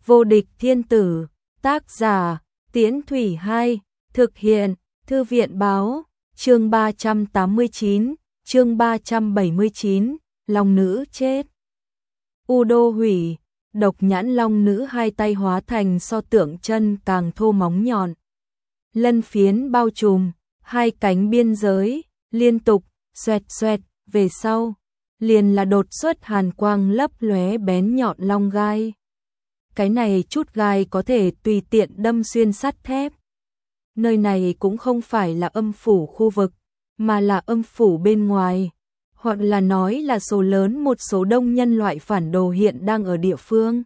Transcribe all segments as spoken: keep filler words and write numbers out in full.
Vô địch thiên tử, tác giả, Tiễn Thủy hai, thực hiện, Thư viện báo, chương ba trăm tám mươi chín, chương ba trăm bảy mươi chín, long nữ chết. U đô hủy, độc nhãn long nữ hai tay hóa thành so tượng chân càng thô móng nhọn. Lân phiến bao trùm, hai cánh biên giới, liên tục, xoẹt xoẹt, về sau, liền là đột xuất hàn quang lấp lóe bén nhọn long gai. Cái này chút gai có thể tùy tiện đâm xuyên sắt thép. Nơi này cũng không phải là âm phủ khu vực, mà là âm phủ bên ngoài, hoặc là nói là số lớn một số đông nhân loại phản đồ hiện đang ở địa phương.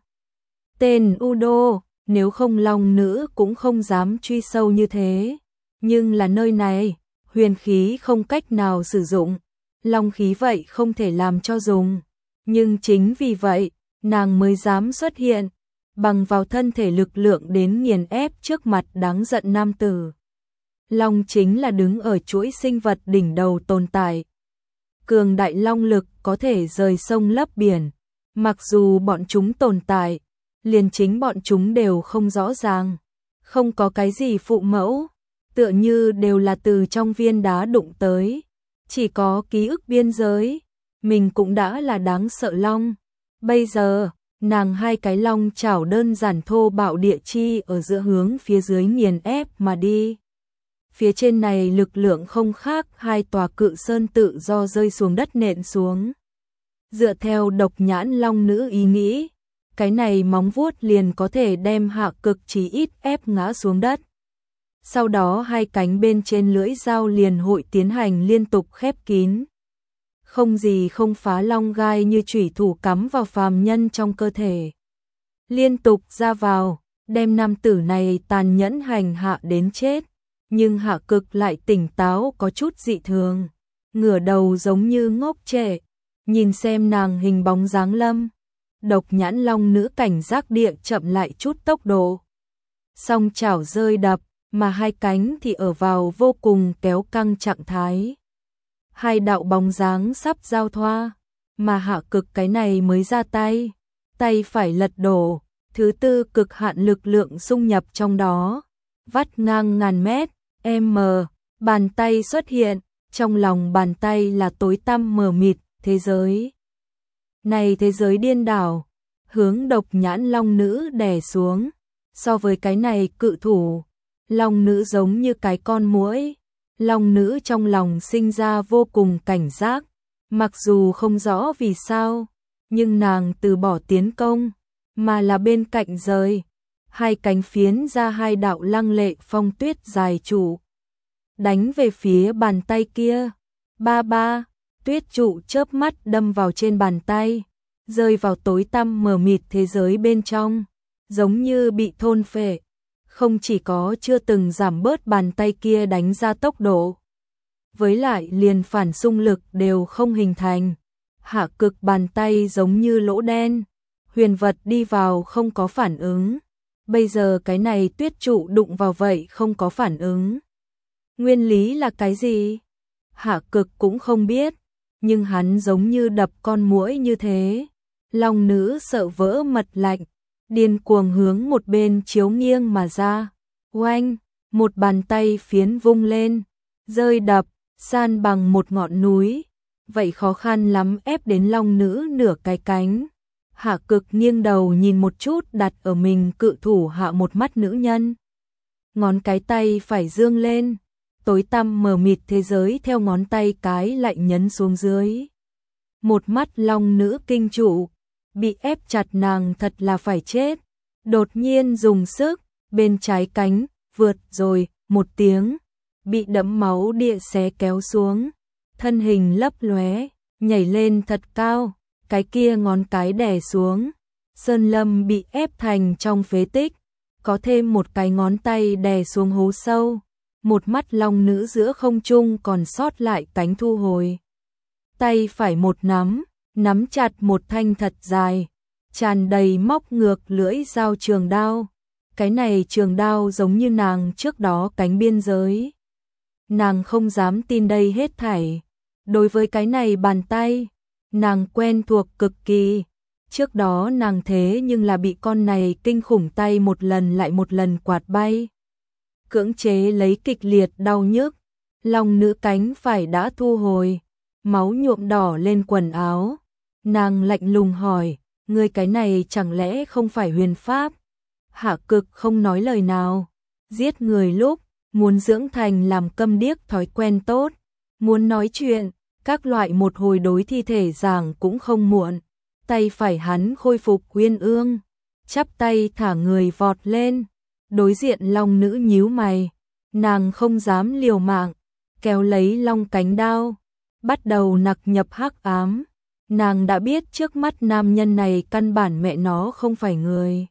Tên U Đô, nếu không long nữ cũng không dám truy sâu như thế. Nhưng là nơi này, huyền khí không cách nào sử dụng, long khí vậy không thể làm cho dùng. Nhưng chính vì vậy, nàng mới dám xuất hiện, bằng vào thân thể lực lượng đến nghiền ép trước mặt đáng giận nam tử. Long chính là đứng ở chuỗi sinh vật đỉnh đầu tồn tại. Cường đại long lực có thể rời sông lấp biển, mặc dù bọn chúng tồn tại, liền chính bọn chúng đều không rõ ràng, không có cái gì phụ mẫu, tựa như đều là từ trong viên đá đụng tới, chỉ có ký ức biên giới, mình cũng đã là đáng sợ long. Bây giờ, nàng hai cái long chảo đơn giản thô bạo địa chi ở giữa hướng phía dưới nghiền ép mà đi. Phía trên này lực lượng không khác hai tòa cự sơn tự do rơi xuống đất nện xuống. Dựa theo độc nhãn long nữ ý nghĩ, cái này móng vuốt liền có thể đem hạ cực chí ít ép ngã xuống đất. Sau đó hai cánh bên trên lưỡi dao liền hội tiến hành liên tục khép kín. Không gì không phá long gai như chủy thủ cắm vào phàm nhân trong cơ thể. Liên tục ra vào, đem nam tử này tàn nhẫn hành hạ đến chết. Nhưng hạ cực lại tỉnh táo có chút dị thường. Ngửa đầu giống như ngốc trệ, nhìn xem nàng hình bóng dáng lâm. Độc nhãn long nữ cảnh giác địa chậm lại chút tốc độ. Song chảo rơi đập, mà hai cánh thì ở vào vô cùng kéo căng trạng thái. Hai đạo bóng dáng sắp giao thoa, mà hạ cực cái này mới ra tay, tay phải lật đổ, thứ tư cực hạn lực lượng xung nhập trong đó, vắt ngang ngàn mét, m, bàn tay xuất hiện, trong lòng bàn tay là tối tăm mờ mịt, thế giới. Này thế giới điên đảo, hướng độc nhãn long nữ đè xuống, so với cái này cự thủ, long nữ giống như cái con muỗi. Long nữ trong lòng sinh ra vô cùng cảnh giác, mặc dù không rõ vì sao, nhưng nàng từ bỏ tiến công, mà là bên cạnh rời, hai cánh phiến ra hai đạo lăng lệ phong tuyết dài trụ, đánh về phía bàn tay kia. Ba ba, tuyết trụ chớp mắt đâm vào trên bàn tay, rơi vào tối tăm mờ mịt thế giới bên trong, giống như bị thôn phệ. Không chỉ có chưa từng giảm bớt bàn tay kia đánh ra tốc độ, với lại liền phản xung lực đều không hình thành. Hạ cực bàn tay giống như lỗ đen, huyền vật đi vào không có phản ứng. Bây giờ cái này tuyết trụ đụng vào vậy không có phản ứng. Nguyên lý là cái gì? Hạ cực cũng không biết, nhưng hắn giống như đập con muỗi như thế. Long nữ sợ vỡ mật lạnh, điên cuồng hướng một bên chiếu nghiêng mà ra. Oanh, một bàn tay phiến vung lên, rơi đập, san bằng một ngọn núi. Vậy khó khăn lắm ép đến long nữ nửa cái cánh. Hạ cực nghiêng đầu nhìn một chút đặt ở mình cự thủ hạ một mắt nữ nhân. Ngón cái tay phải dương lên, tối tăm mờ mịt thế giới theo ngón tay cái lại nhấn xuống dưới. Một mắt long nữ kinh trụ, bị ép chặt nàng thật là phải chết. Đột nhiên dùng sức, bên trái cánh, vượt rồi, một tiếng, bị đẫm máu địa xé kéo xuống. Thân hình lấp lóe, nhảy lên thật cao, cái kia ngón cái đè xuống. Sơn lâm bị ép thành trong phế tích, có thêm một cái ngón tay đè xuống hố sâu. Một mắt long nữ giữa không trung còn sót lại cánh thu hồi. Tay phải một nắm, nắm chặt một thanh thật dài, tràn đầy móc ngược lưỡi dao trường đao. Cái này trường đao giống như nàng trước đó cánh biên giới. Nàng không dám tin đây hết thảy. Đối với cái này bàn tay, nàng quen thuộc cực kỳ. Trước đó nàng thế nhưng là bị con này kinh khủng tay một lần lại một lần quạt bay. Cưỡng chế lấy kịch liệt đau nhức, long nữ cánh phải đã thu hồi, máu nhuộm đỏ lên quần áo. Nàng lạnh lùng hỏi, ngươi cái này chẳng lẽ không phải huyền pháp? Hạ Cực không nói lời nào, giết người lúc, muốn dưỡng thành làm câm điếc thói quen tốt, muốn nói chuyện, các loại một hồi đối thi thể giảng cũng không muộn. Tay phải hắn khôi phục uyên ương, chắp tay thả người vọt lên, đối diện long nữ nhíu mày, nàng không dám liều mạng, kéo lấy long cánh đao, bắt đầu nặc nhập hắc ám. Nàng đã biết trước mắt nam nhân này căn bản mẹ nó không phải người.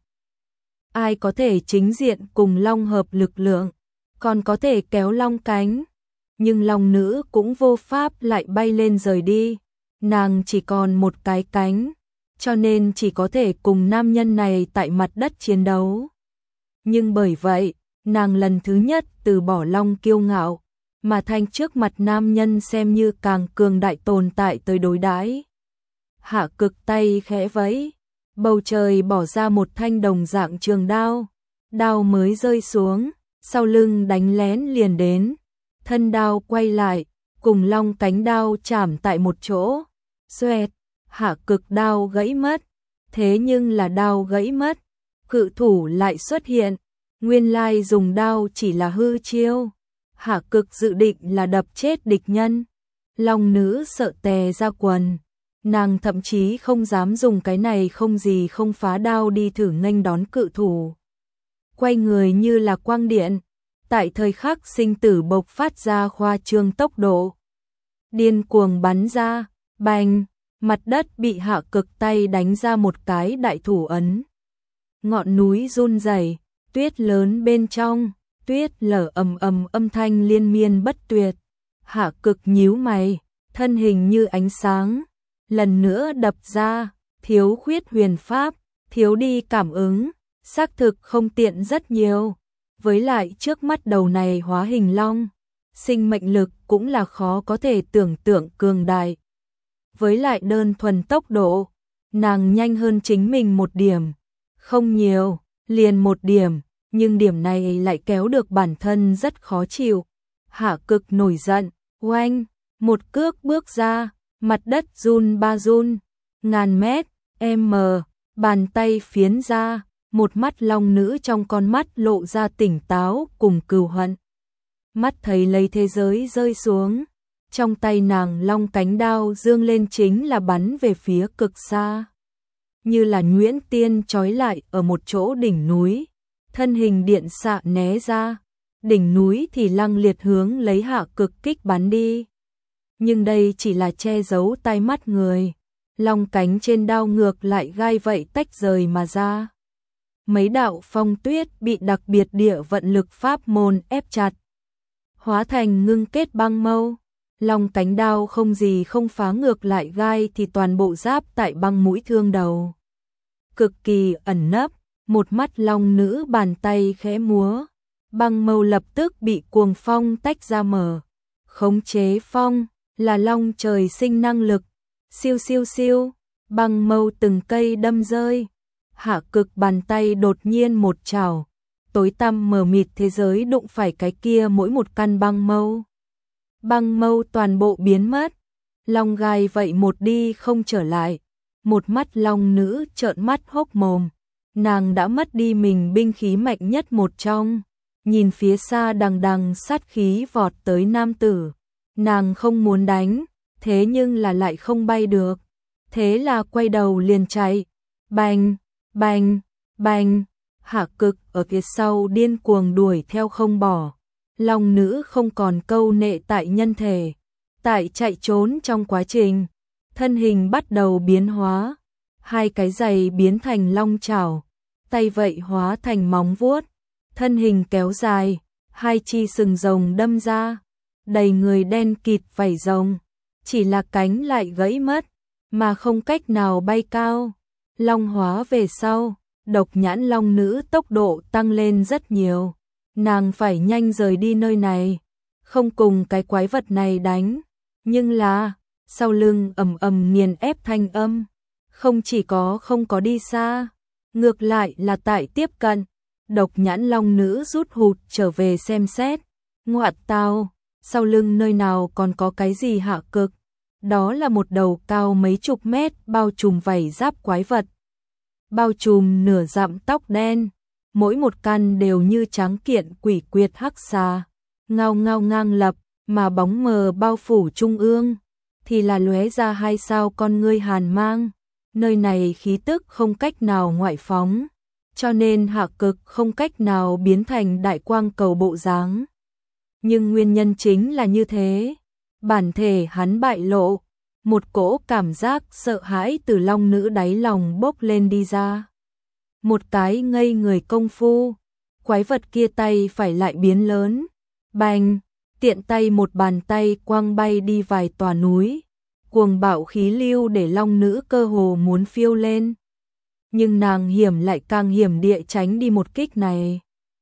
Ai có thể chính diện cùng long hợp lực lượng, còn có thể kéo long cánh, nhưng long nữ cũng vô pháp lại bay lên rời đi, nàng chỉ còn một cái cánh, cho nên chỉ có thể cùng nam nhân này tại mặt đất chiến đấu. Nhưng bởi vậy, nàng lần thứ nhất từ bỏ long kiêu ngạo, mà thành trước mặt nam nhân xem như càng cường đại tồn tại tới đối đãi. Hạ Cực tay khẽ vẫy, bầu trời bỏ ra một thanh đồng dạng trường đao, đao mới rơi xuống, sau lưng đánh lén liền đến, thân đao quay lại, cùng long cánh đao chạm tại một chỗ, xoẹt, Hạ Cực đao gãy mất, thế nhưng là đao gãy mất, cự thủ lại xuất hiện, nguyên lai dùng đao chỉ là hư chiêu. Hạ Cực dự định là đập chết địch nhân, long nữ sợ tè ra quần, nàng thậm chí không dám dùng cái này không gì không phá đao đi thử nghênh đón cự thủ. Quay người như là quang điện, tại thời khắc sinh tử bộc phát ra khoa trương tốc độ, điên cuồng bắn ra, bành, mặt đất bị Hạ Cực tay đánh ra một cái đại thủ ấn. Ngọn núi run rẩy, tuyết lớn bên trong, tuyết lở ầm ầm âm thanh liên miên bất tuyệt. Hạ Cực nhíu mày, thân hình như ánh sáng, lần nữa đập ra, thiếu khuyết huyền pháp, thiếu đi cảm ứng, xác thực không tiện rất nhiều. Với lại trước mắt đầu này hóa hình long, sinh mệnh lực cũng là khó có thể tưởng tượng cường đại. Với lại đơn thuần tốc độ, nàng nhanh hơn chính mình một điểm, không nhiều, liền một điểm, nhưng điểm này lại kéo được bản thân rất khó chịu. Hạ Cực nổi giận, oanh, một cước bước ra, mặt đất run ba run, ngàn mét, m, bàn tay phiến ra, một mắt long nữ trong con mắt lộ ra tỉnh táo cùng cừu hận. Mắt thấy lấy thế giới rơi xuống, trong tay nàng long cánh đao dương lên chính là bắn về phía cực xa. Như là nhuyễn tiên trói lại ở một chỗ đỉnh núi, thân hình điện xạ né ra, đỉnh núi thì lăng liệt hướng lấy Hạ Cực kích bắn đi. Nhưng đây chỉ là che giấu tai mắt người, long cánh trên đao ngược lại gai vậy tách rời mà ra. Mấy đạo phong tuyết bị đặc biệt địa vận lực pháp môn ép chặt, hóa thành ngưng kết băng mâu. Long cánh đao không gì không phá ngược lại gai thì toàn bộ giáp tại băng mũi thương đầu. Cực kỳ ẩn nấp, một mắt long nữ bàn tay khẽ múa, băng mâu lập tức bị cuồng phong tách ra mở. Khống chế phong là long trời sinh năng lực, siêu siêu siêu, băng mâu từng cây đâm rơi. Hạ Cực bàn tay đột nhiên một chảo, tối tăm mờ mịt thế giới đụng phải cái kia mỗi một căn băng mâu. Băng mâu toàn bộ biến mất, long gai vậy một đi không trở lại. Một mắt long nữ trợn mắt hốc mồm, nàng đã mất đi mình binh khí mạnh nhất một trong. Nhìn phía xa đằng đằng sát khí vọt tới nam tử, nàng không muốn đánh, thế nhưng là lại không bay được, thế là quay đầu liền chạy. Bành, bành, bành, Hạ Cực ở phía sau điên cuồng đuổi theo không bỏ. Long nữ không còn câu nệ tại nhân thể, tại chạy trốn trong quá trình, thân hình bắt đầu biến hóa, hai cái giày biến thành long chảo, tay vậy hóa thành móng vuốt, thân hình kéo dài, hai chi sừng rồng đâm ra, đầy người đen kịt vảy rồng, chỉ là cánh lại gãy mất, mà không cách nào bay cao. Long hóa về sau, độc nhãn long nữ tốc độ tăng lên rất nhiều. Nàng phải nhanh rời đi nơi này, không cùng cái quái vật này đánh. Nhưng là, sau lưng ầm ầm nghiền ép thanh âm, Không chỉ có không có đi xa, ngược lại là tại tiếp cận. Độc nhãn long nữ rút hụt trở về xem xét. Ngoạn tao, sau lưng nơi nào còn có cái gì Hạ Cực? Đó là một đầu cao mấy chục mét bao trùm vảy giáp quái vật. Bao trùm nửa dặm tóc đen, mỗi một căn đều như tráng kiện quỷ quyệt hắc xà, ngao ngao ngang lập, mà bóng mờ bao phủ trung ương, thì là lóe ra hai sao con ngươi hàn mang. Nơi này khí tức không cách nào ngoại phóng, cho nên Hạ Cực không cách nào biến thành đại quang cầu bộ dáng. Nhưng nguyên nhân chính là như thế, bản thể hắn bại lộ, một cỗ cảm giác sợ hãi từ long nữ đáy lòng bốc lên đi ra. Một cái ngây người công phu, quái vật kia tay phải lại biến lớn, bành, tiện tay một bàn tay quăng bay đi vài tòa núi, cuồng bạo khí lưu để long nữ cơ hồ muốn phiêu lên. Nhưng nàng hiểm lại càng hiểm địa tránh đi một kích này.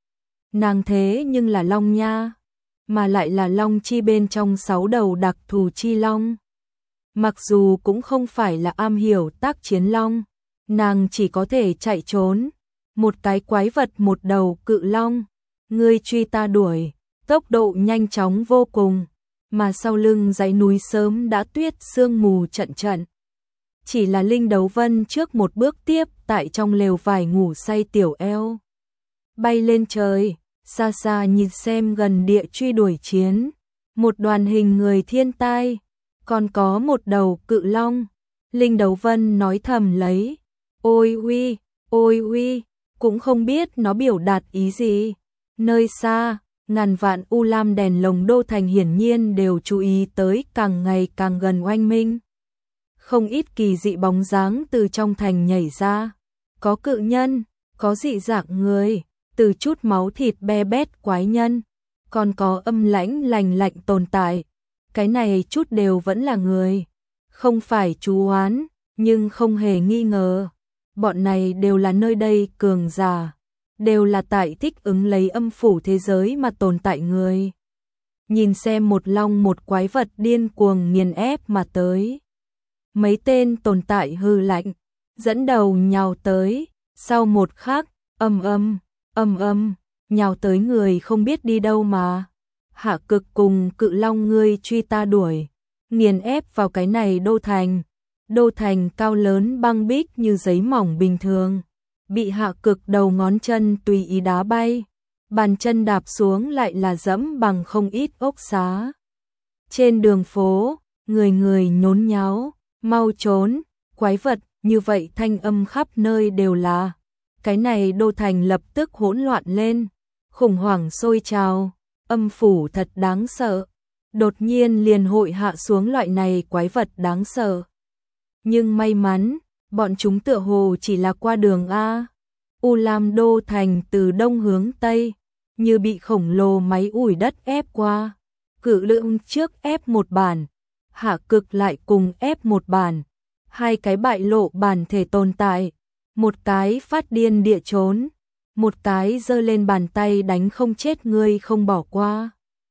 Nàng thế nhưng là long nha, mà lại là long chi bên trong sáu đầu đặc thù chi long. Mặc dù cũng không phải là am hiểu tác chiến long, nàng chỉ có thể chạy trốn. Một cái quái vật một đầu cự long, ngươi truy ta đuổi, tốc độ nhanh chóng vô cùng, mà sau lưng dãy núi sớm đã tuyết sương mù trận trận. Chỉ là Linh Đấu Vân trước một bước tiếp tại trong lều vải ngủ say tiểu eo. Bay lên trời, xa xa nhìn xem gần địa truy đuổi chiến, một đoàn hình người thiên tai, còn có một đầu cự long. Linh Đấu Vân nói thầm lấy, ôi uy, ôi uy, cũng không biết nó biểu đạt ý gì. Nơi xa, ngàn vạn u lam đèn lồng đô thành hiển nhiên đều chú ý tới càng ngày càng gần oanh minh. Không ít kỳ dị bóng dáng từ trong thành nhảy ra, có cự nhân, có dị dạng người, từ chút máu thịt be bét quái nhân, còn có âm lãnh lành lạnh tồn tại. Cái này chút đều vẫn là người, không phải chú oán, nhưng không hề nghi ngờ. Bọn này đều là nơi đây cường giả, đều là tại thích ứng lấy âm phủ thế giới mà tồn tại người. Nhìn xem một long một quái vật điên cuồng nghiền ép mà tới. Mấy tên tồn tại hư lạnh, dẫn đầu nhào tới, sau một khắc, âm âm, âm âm, nhào tới người không biết đi đâu mà. Hạ Cực cùng cự long ngươi truy ta đuổi, nghiền ép vào cái này đô thành. Đô thành cao lớn băng bích như giấy mỏng bình thường, bị Hạ Cực đầu ngón chân tùy ý đá bay, bàn chân đạp xuống lại là dẫm bằng không ít ốc xá. Trên đường phố, người người nhốn nháo, mau trốn, quái vật, như vậy thanh âm khắp nơi đều là. Cái này đô thành lập tức hỗn loạn lên, khủng hoảng sôi trào, âm phủ thật đáng sợ. Đột nhiên liền hội hạ xuống loại này quái vật đáng sợ. Nhưng may mắn, bọn chúng tựa hồ chỉ là qua đường A. U Lam đô thành từ đông hướng tây, như bị khổng lồ máy ủi đất ép qua. Cự lượng trước ép một bản, Hạ Cực lại cùng ép một bản. Hai cái bại lộ bản thể tồn tại, một cái phát điên địa trốn, một cái giơ lên bàn tay đánh không chết ngươi không bỏ qua.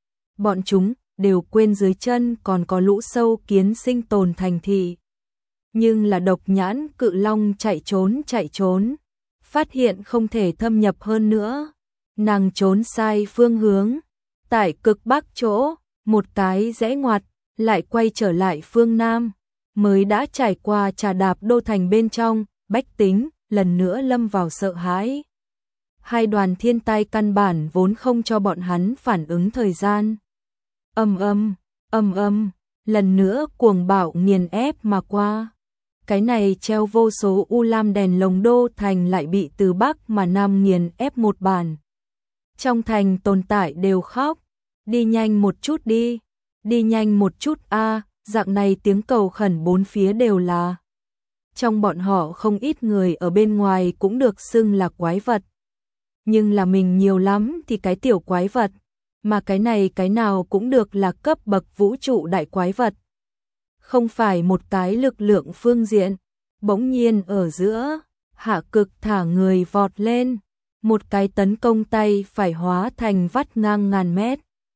Bọn chúng đều quên dưới chân còn có lũ sâu kiến sinh tồn thành thị. Nhưng là độc nhãn cự long chạy trốn chạy trốn, phát hiện không thể thâm nhập hơn nữa. Nàng trốn sai phương hướng, tại cực bắc chỗ, một cái rẽ ngoặt, lại quay trở lại phương Nam, mới đã trải qua trà đạp đô thành bên trong, bách tính, lần nữa lâm vào sợ hãi. Hai đoàn thiên tai căn bản vốn không cho bọn hắn phản ứng thời gian. Âm âm, âm âm, lần nữa cuồng bạo nghiền ép mà qua. Cái này treo vô số u lam đèn lồng đô thành lại bị từ bắc mà nam nghiền ép một bản. Trong thành tồn tại đều khóc, đi nhanh một chút đi, đi nhanh một chút a, dạng này tiếng cầu khẩn bốn phía đều là. Trong bọn họ không ít người ở bên ngoài cũng được xưng là quái vật. Nhưng là mình nhiều lắm thì cái tiểu quái vật, mà cái này cái nào cũng được là cấp bậc vũ trụ đại quái vật. Không phải một cái lực lượng phương diện, bỗng nhiên ở giữa, Hạ Cực thả người vọt lên, một cái tấn công tay phải hóa thành vắt ngang ngàn mét.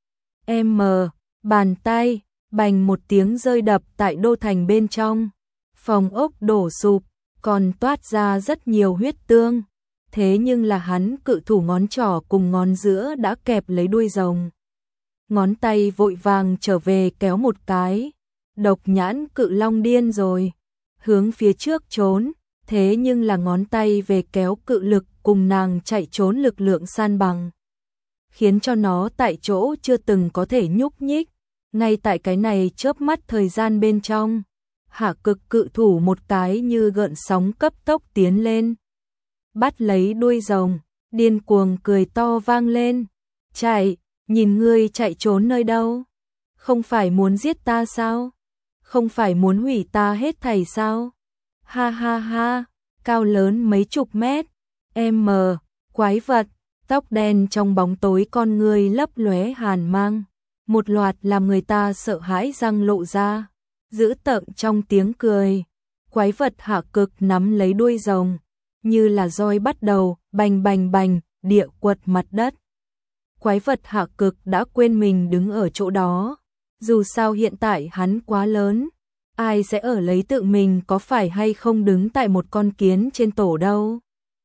M, bàn tay, bành một tiếng rơi đập tại đô thành bên trong, phòng ốc đổ sụp, còn toát ra rất nhiều huyết tương. Thế nhưng là hắn cự thủ ngón trỏ cùng ngón giữa đã kẹp lấy đuôi rồng. Ngón tay vội vàng trở về kéo một cái. Độc nhãn cự long điên rồi. Hướng phía trước trốn. Thế nhưng là ngón tay về kéo cự lực cùng nàng chạy trốn lực lượng san bằng. Khiến cho nó tại chỗ chưa từng có thể nhúc nhích. Ngay tại cái này chớp mắt thời gian bên trong. Hạ cực cự thủ một cái như gợn sóng cấp tốc tiến lên. Bắt lấy đuôi rồng, điên cuồng cười to vang lên. Chạy, nhìn ngươi chạy trốn nơi đâu? Không phải muốn giết ta sao? Không phải muốn hủy ta hết thảy sao? Ha ha ha, cao lớn mấy chục mét, m, quái vật, tóc đen trong bóng tối con ngươi lấp lóe hàn mang. Một loạt làm người ta sợ hãi răng lộ ra, dữ tợn trong tiếng cười. Quái vật hạ cực nắm lấy đuôi rồng, như là roi bắt đầu, bành bành bành, địa quật mặt đất. Quái vật hạ cực đã quên mình đứng ở chỗ đó, dù sao hiện tại hắn quá lớn, ai sẽ ở lấy tự mình có phải hay không đứng tại một con kiến trên tổ đâu.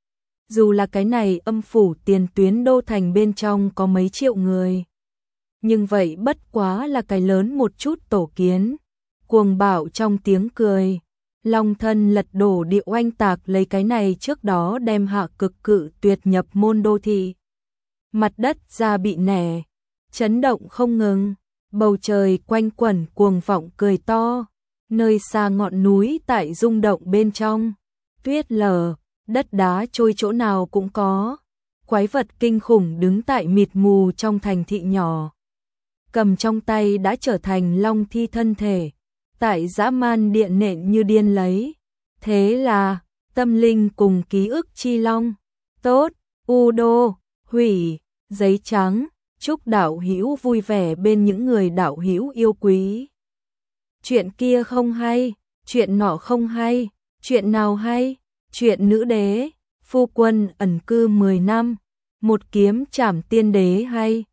Dù là cái này âm phủ tiền tuyến đô thành bên trong có mấy triệu người. Nhưng vậy bất quá là cái lớn một chút tổ kiến. Cuồng bạo trong tiếng cười. Long thân lật đổ địa oanh tạc lấy cái này trước đó đem hạ cực cự tuyệt nhập môn đô thị. Mặt đất ra bị nẻ. Chấn động không ngừng. Bầu trời quanh quẩn cuồng vọng cười to. Nơi xa ngọn núi tại rung động bên trong. Tuyết lở, đất đá trôi chỗ nào cũng có. Quái vật kinh khủng đứng tại mịt mù trong thành thị nhỏ. Cầm trong tay đã trở thành long thi thân thể, tại dã man điện nện như điên lấy. Thế là, tâm linh cùng ký ức chi long. Tốt, u đô, hủy, giấy trắng, chúc đạo hữu vui vẻ bên những người đạo hữu yêu quý. Chuyện kia không hay, chuyện nọ không hay, chuyện nào hay, chuyện nữ đế, phu quân ẩn cư mười năm, một kiếm trảm tiên đế hay.